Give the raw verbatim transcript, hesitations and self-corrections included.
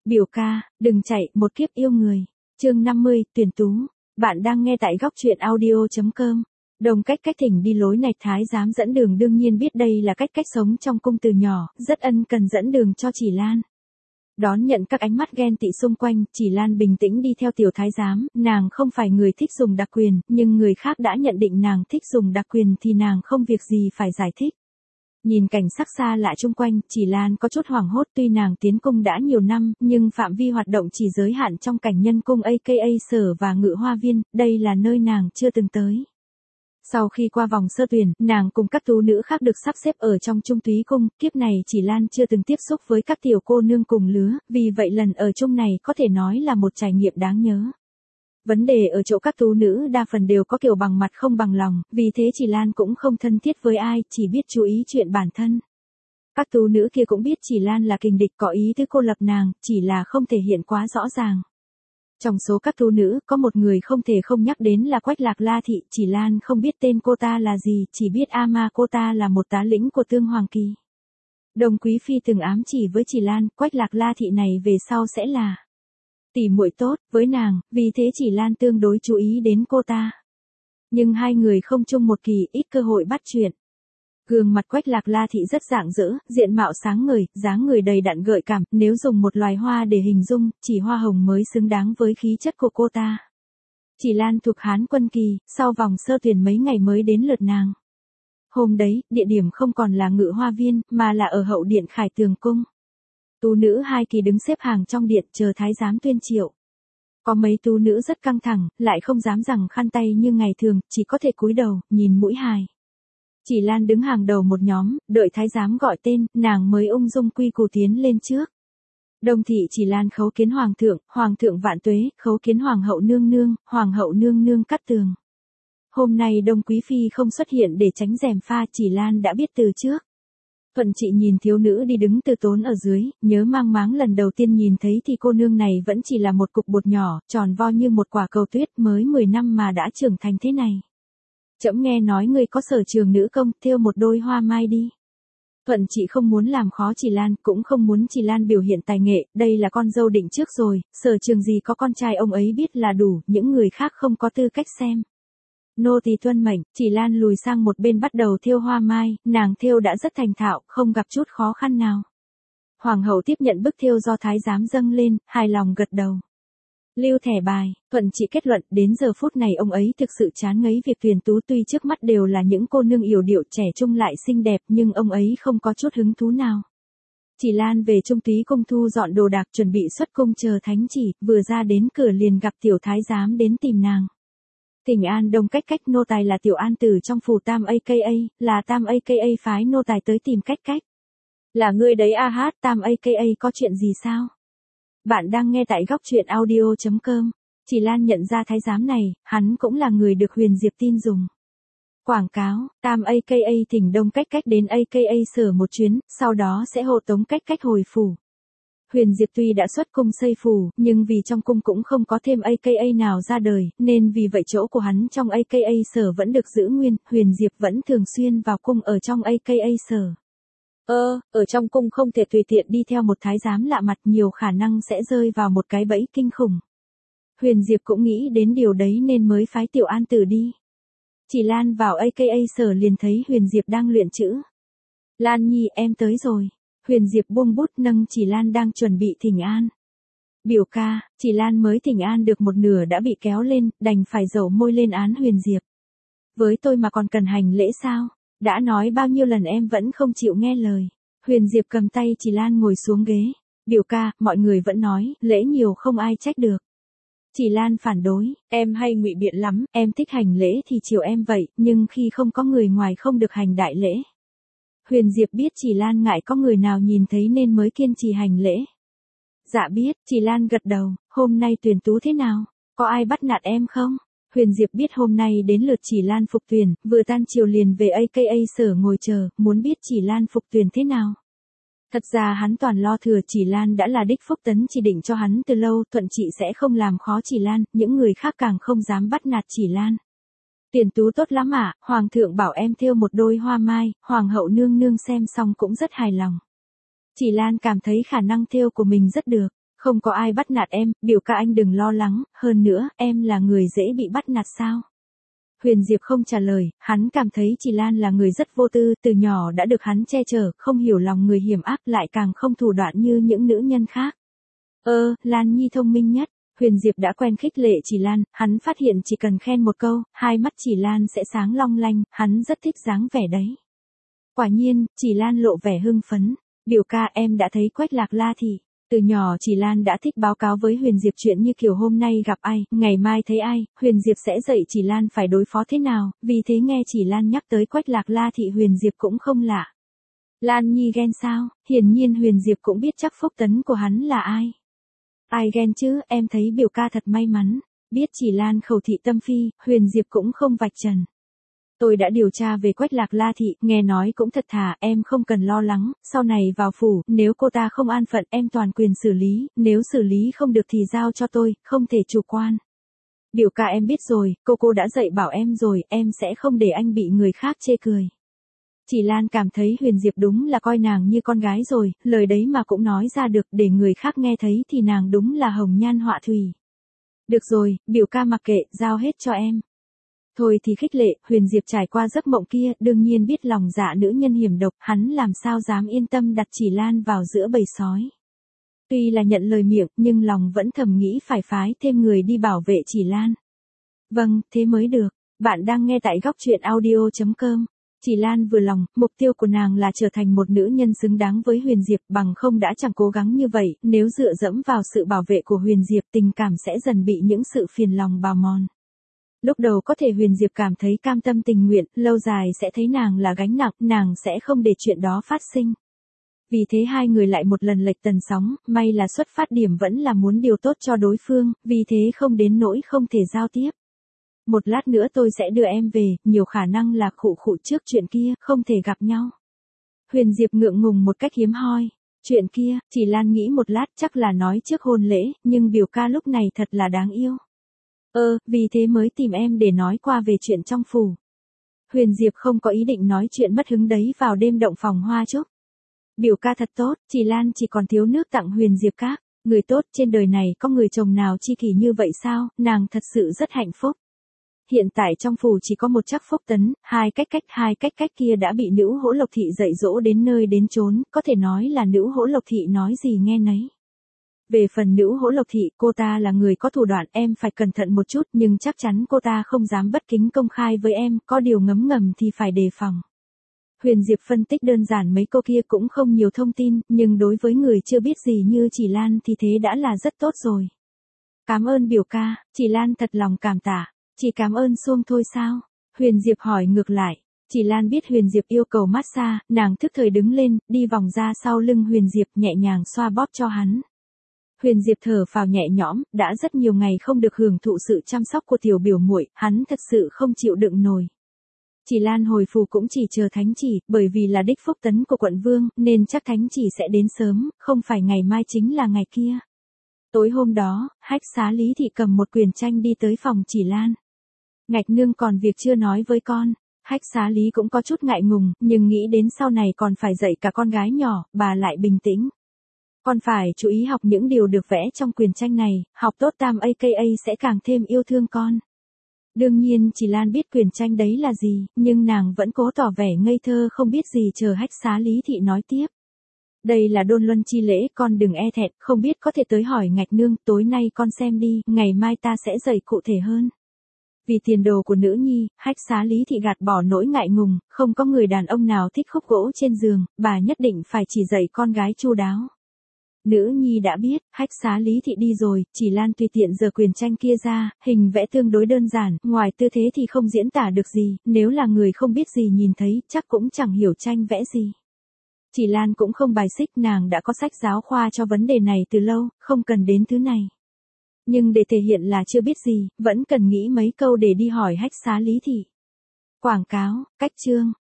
Biểu ca, đừng chạy, một kiếp yêu người. Chương năm mươi, tuyển tú. Bạn đang nghe tại góc truyện audio chấm com. Đồng Cách Cách thỉnh đi lối này, thái giám dẫn đường đương nhiên biết đây là Cách Cách sống trong cung từ nhỏ, rất ân cần dẫn đường cho Chỉ Lan. Đón nhận các ánh mắt ghen tị xung quanh, Chỉ Lan bình tĩnh đi theo tiểu thái giám, nàng không phải người thích dùng đặc quyền, nhưng người khác đã nhận định nàng thích dùng đặc quyền thì nàng không việc gì phải giải thích. Nhìn cảnh sắc xa lạ chung quanh, Chỉ Lan có chút hoảng hốt, tuy nàng tiến cung đã nhiều năm, nhưng phạm vi hoạt động chỉ giới hạn trong cảnh nhân cung aka sở và ngự hoa viên, đây là nơi nàng chưa từng tới. Sau khi qua vòng sơ tuyển, nàng cùng các tú nữ khác được sắp xếp ở trong Trung Túy cung, kiếp này Chỉ Lan chưa từng tiếp xúc với các tiểu cô nương cùng lứa, vì vậy lần ở chung này có thể nói là một trải nghiệm đáng nhớ. Vấn đề ở chỗ các tú nữ đa phần đều có kiểu bằng mặt không bằng lòng, vì thế Chỉ Lan cũng không thân thiết với ai, chỉ biết chú ý chuyện bản thân. Các tú nữ kia cũng biết Chỉ Lan là kình địch có ý tứ cô lập nàng, chỉ là không thể hiện quá rõ ràng. Trong số các tú nữ, có một người không thể không nhắc đến là Quách Lạc La Thị, Chỉ Lan không biết tên cô ta là gì, chỉ biết ama cô ta là một tá lĩnh của Tương Hoàng Kỳ. Đồng Quý Phi từng ám chỉ với Chỉ Lan, Quách Lạc La Thị này về sau sẽ là tỉ muội tốt với nàng, vì thế Chỉ Lan tương đối chú ý đến cô ta. Nhưng hai người không chung một kỳ, ít cơ hội bắt chuyện. Gương mặt Quách Lạc La Thị rất rạng rỡ, diện mạo sáng ngời, dáng người đầy đặn gợi cảm, nếu dùng một loài hoa để hình dung, chỉ hoa hồng mới xứng đáng với khí chất của cô ta. Chỉ Lan thuộc Hán Quân Kỳ, sau vòng sơ tuyển mấy ngày mới đến lượt nàng. Hôm đấy, địa điểm không còn là ngự hoa viên, mà là ở hậu điện Khải Tường Cung. Tú nữ hai kỳ đứng xếp hàng trong điện chờ thái giám tuyên triệu. Có mấy tú nữ rất căng thẳng, lại không dám rằng khăn tay như ngày thường, chỉ có thể cúi đầu, nhìn mũi hài. Chỉ Lan đứng hàng đầu một nhóm, đợi thái giám gọi tên, nàng mới ung dung quy củ tiến lên trước. Đồng thị Chỉ Lan khấu kiến hoàng thượng, hoàng thượng vạn tuế, khấu kiến hoàng hậu nương nương, hoàng hậu nương nương cắt tường. Hôm nay Đông Quý Phi không xuất hiện để tránh rèm pha, Chỉ Lan đã biết từ trước. Thuận chị nhìn thiếu nữ đi đứng từ tốn ở dưới, nhớ mang máng lần đầu tiên nhìn thấy thì cô nương này vẫn chỉ là một cục bột nhỏ, tròn vo như một quả cầu tuyết, mới mười năm mà đã trưởng thành thế này. Trẫm nghe nói ngươi có sở trường nữ công, thêu một đôi hoa mai đi. Thuận chị không muốn làm khó Chỉ Lan, cũng không muốn Chỉ Lan biểu hiện tài nghệ, đây là con dâu định trước rồi, sở trường gì có con trai ông ấy biết là đủ, những người khác không có tư cách xem. Nô tỳ tuân mệnh, Chỉ Lan lùi sang một bên bắt đầu thêu hoa mai, nàng thêu đã rất thành thạo, không gặp chút khó khăn nào. Hoàng hậu tiếp nhận bức thêu do thái giám dâng lên, hài lòng gật đầu. Lưu thẻ bài, Thuận chị kết luận, đến giờ phút này ông ấy thực sự chán ngấy việc tuyển tú, tuy trước mắt đều là những cô nương yểu điệu trẻ trung lại xinh đẹp, nhưng ông ấy không có chút hứng thú nào. Chỉ Lan về Trung Túy cung thu dọn đồ đạc chuẩn bị xuất cung chờ thánh chỉ, vừa ra đến cửa liền gặp tiểu thái giám đến tìm nàng. Thỉnh an Đông Cách Cách, nô tài là tiểu an tử trong phủ Tam aka, là Tam aka phái nô tài tới tìm Cách Cách. Là ngươi đấy a hát, Tam aka có chuyện gì sao? Bạn đang nghe tại góc truyện audio chấm com. Chỉ Lan nhận ra thái giám này, hắn cũng là người được Huyền Diệp tin dùng. Quảng cáo, Tam aka thỉnh Đông Cách Cách đến aka sở một chuyến, sau đó sẽ hộ tống Cách Cách hồi phủ. Huyền Diệp tuy đã xuất cung xây phủ, nhưng vì trong cung cũng không có thêm aka nào ra đời, nên vì vậy chỗ của hắn trong aka sở vẫn được giữ nguyên, Huyền Diệp vẫn thường xuyên vào cung ở trong aka sở. Ơ, ở trong cung không thể tùy tiện đi theo một thái giám lạ mặt, nhiều khả năng sẽ rơi vào một cái bẫy kinh khủng. Huyền Diệp cũng nghĩ đến điều đấy nên mới phái tiểu an tử đi. Chỉ Lan vào aka sở liền thấy Huyền Diệp đang luyện chữ. Lan Nhi, em tới rồi. Huyền Diệp buông bút nâng Chỉ Lan đang chuẩn bị thỉnh an. Biểu ca, Chỉ Lan mới thỉnh an được một nửa đã bị kéo lên, đành phải dẩu môi lên án Huyền Diệp. Với tôi mà còn cần hành lễ sao? Đã nói bao nhiêu lần em vẫn không chịu nghe lời. Huyền Diệp cầm tay Chỉ Lan ngồi xuống ghế. Biểu ca, mọi người vẫn nói, lễ nhiều không ai trách được. Chỉ Lan phản đối, em hay ngụy biện lắm, em thích hành lễ thì chiều em vậy, nhưng khi không có người ngoài không được hành đại lễ. Huyền Diệp biết Chỉ Lan ngại có người nào nhìn thấy nên mới kiên trì hành lễ. Dạ biết, Chỉ Lan gật đầu, hôm nay tuyển tú thế nào? Có ai bắt nạt em không? Huyền Diệp biết hôm nay đến lượt Chỉ Lan phục tuyển, vừa tan chiều liền về aka sở ngồi chờ, muốn biết Chỉ Lan phục tuyển thế nào. Thật ra hắn toàn lo thừa Chỉ Lan đã là đích Phúc Tấn chỉ định cho hắn từ lâu, Thuận chị sẽ không làm khó Chỉ Lan, những người khác càng không dám bắt nạt Chỉ Lan. Tuyển tú tốt lắm ạ, à, Hoàng thượng bảo em thêu một đôi hoa mai, Hoàng hậu nương nương xem xong cũng rất hài lòng. Chỉ Lan cảm thấy khả năng thêu của mình rất được. Không có ai bắt nạt em, biểu ca anh đừng lo lắng, hơn nữa, em là người dễ bị bắt nạt sao? Huyền Diệp không trả lời, hắn cảm thấy chị Lan là người rất vô tư, từ nhỏ đã được hắn che chở, không hiểu lòng người hiểm ác lại càng không thủ đoạn như những nữ nhân khác. Ơ, Lan Nhi thông minh nhất. Huyền Diệp đã quen khích lệ chỉ Lan, hắn phát hiện chỉ cần khen một câu, hai mắt chỉ Lan sẽ sáng long lanh, hắn rất thích dáng vẻ đấy. Quả nhiên, chỉ Lan lộ vẻ hưng phấn. Biểu ca em đã thấy Quách Lạc La Thị. Từ nhỏ chỉ Lan đã thích báo cáo với Huyền Diệp chuyện như kiểu hôm nay gặp ai, ngày mai thấy ai, Huyền Diệp sẽ dạy chỉ Lan phải đối phó thế nào, vì thế nghe chỉ Lan nhắc tới Quách Lạc La Thị Huyền Diệp cũng không lạ. Lan Nhi ghen sao, hiển nhiên Huyền Diệp cũng biết chắc phúc tấn của hắn là ai. Ai ghen chứ, em thấy biểu ca thật may mắn, biết chỉ Lan khẩu thị tâm phi, Huyền Diệp cũng không vạch trần. Tôi đã điều tra về Quách Lạc La Thị, nghe nói cũng thật thà, em không cần lo lắng, sau này vào phủ, nếu cô ta không an phận em toàn quyền xử lý, nếu xử lý không được thì giao cho tôi, không thể chủ quan. Biểu ca em biết rồi, cô cô đã dạy bảo em rồi, em sẽ không để anh bị người khác chê cười. Chỉ Lan cảm thấy Huyền Diệp đúng là coi nàng như con gái rồi, lời đấy mà cũng nói ra được để người khác nghe thấy thì nàng đúng là hồng nhan họa thủy. Được rồi, biểu ca mặc kệ, giao hết cho em. Thôi thì khích lệ, Huyền Diệp trải qua giấc mộng kia, đương nhiên biết lòng dạ nữ nhân hiểm độc, hắn làm sao dám yên tâm đặt chỉ Lan vào giữa bầy sói. Tuy là nhận lời miệng, nhưng lòng vẫn thầm nghĩ phải phái thêm người đi bảo vệ chỉ Lan. Vâng, thế mới được. Bạn đang nghe tại góc truyện audio chấm com. Chỉ Lan vừa lòng, mục tiêu của nàng là trở thành một nữ nhân xứng đáng với Huyền Diệp, bằng không đã chẳng cố gắng như vậy, nếu dựa dẫm vào sự bảo vệ của Huyền Diệp, tình cảm sẽ dần bị những sự phiền lòng bào mòn. Lúc đầu có thể Huyền Diệp cảm thấy cam tâm tình nguyện, lâu dài sẽ thấy nàng là gánh nặng, nàng sẽ không để chuyện đó phát sinh. Vì thế hai người lại một lần lệch tần sóng, may là xuất phát điểm vẫn là muốn điều tốt cho đối phương, vì thế không đến nỗi không thể giao tiếp. Một lát nữa tôi sẽ đưa em về, nhiều khả năng là khụ khụ trước chuyện kia, không thể gặp nhau. Huyền Diệp ngượng ngùng một cách hiếm hoi. Chuyện kia, chỉ Lan nghĩ một lát chắc là nói trước hôn lễ, nhưng biểu ca lúc này thật là đáng yêu. Ơ, vì thế mới tìm em để nói qua về chuyện trong phủ. Huyền Diệp không có ý định nói chuyện mất hứng đấy vào đêm động phòng hoa chúc. Biểu ca thật tốt, chỉ Lan chỉ còn thiếu nước tặng Huyền Diệp các. Người tốt trên đời này có người chồng nào chi kỷ như vậy sao, nàng thật sự rất hạnh phúc. Hiện tại trong phủ chỉ có một chắc phúc tấn, hai cách cách hai cách cách kia đã bị nữ hỗ lộc thị dạy dỗ đến nơi đến chốn, có thể nói là nữ hỗ lộc thị nói gì nghe nấy. Về phần nữ hỗ lộc thị, cô ta là người có thủ đoạn, em phải cẩn thận một chút, nhưng chắc chắn cô ta không dám bất kính công khai với em, có điều ngấm ngầm thì phải đề phòng. Huyền Diệp phân tích đơn giản mấy câu kia cũng không nhiều thông tin, nhưng đối với người chưa biết gì như chỉ Lan thì thế đã là rất tốt rồi. Cảm ơn biểu ca, chỉ Lan thật lòng cảm tạ. Chỉ cảm ơn xuông thôi sao? Huyền Diệp hỏi ngược lại. Chỉ Lan biết Huyền Diệp yêu cầu massage, nàng thức thời đứng lên, đi vòng ra sau lưng Huyền Diệp nhẹ nhàng xoa bóp cho hắn. Huyền Diệp thở phào nhẹ nhõm, đã rất nhiều ngày không được hưởng thụ sự chăm sóc của tiểu biểu muội, hắn thật sự không chịu đựng nổi. Chỉ Lan hồi phù cũng chỉ chờ thánh chỉ, bởi vì là đích phúc tấn của quận vương, nên chắc thánh chỉ sẽ đến sớm, không phải ngày mai chính là ngày kia. Tối hôm đó, Hách Xá Lý Thị cầm một quyển tranh đi tới phòng Chỉ Lan. Ngạch nương còn việc chưa nói với con. Hách Xá Lý cũng có chút ngại ngùng, nhưng nghĩ đến sau này còn phải dạy cả con gái nhỏ, bà lại bình tĩnh. Con phải chú ý học những điều được vẽ trong quyển tranh này, học tốt tam a ca sẽ càng thêm yêu thương con. Đương nhiên Chỉ Lan biết quyển tranh đấy là gì, nhưng nàng vẫn cố tỏ vẻ ngây thơ không biết gì chờ Hách Xá Lý Thị nói tiếp. Đây là đôn luân chi lễ, con đừng e thẹn, không biết có thể tới hỏi ngạch nương, tối nay con xem đi, ngày mai ta sẽ dạy cụ thể hơn. Vì tiền đồ của nữ nhi, Hách Xá Lý Thị gạt bỏ nỗi ngại ngùng, không có người đàn ông nào thích khúc gỗ trên giường, bà nhất định phải chỉ dạy con gái chu đáo. Nữ nhi đã biết, Hách Xá Lý Thị đi rồi, Chỉ Lan tùy tiện giở quyển tranh kia ra, hình vẽ tương đối đơn giản, ngoài tư thế thì không diễn tả được gì, nếu là người không biết gì nhìn thấy, chắc cũng chẳng hiểu tranh vẽ gì. Chỉ Lan cũng không bài xích, nàng đã có sách giáo khoa cho vấn đề này từ lâu, không cần đến thứ này. Nhưng để thể hiện là chưa biết gì, vẫn cần nghĩ mấy câu để đi hỏi Hách Xá Lý Thị. Quảng cáo, cách chương.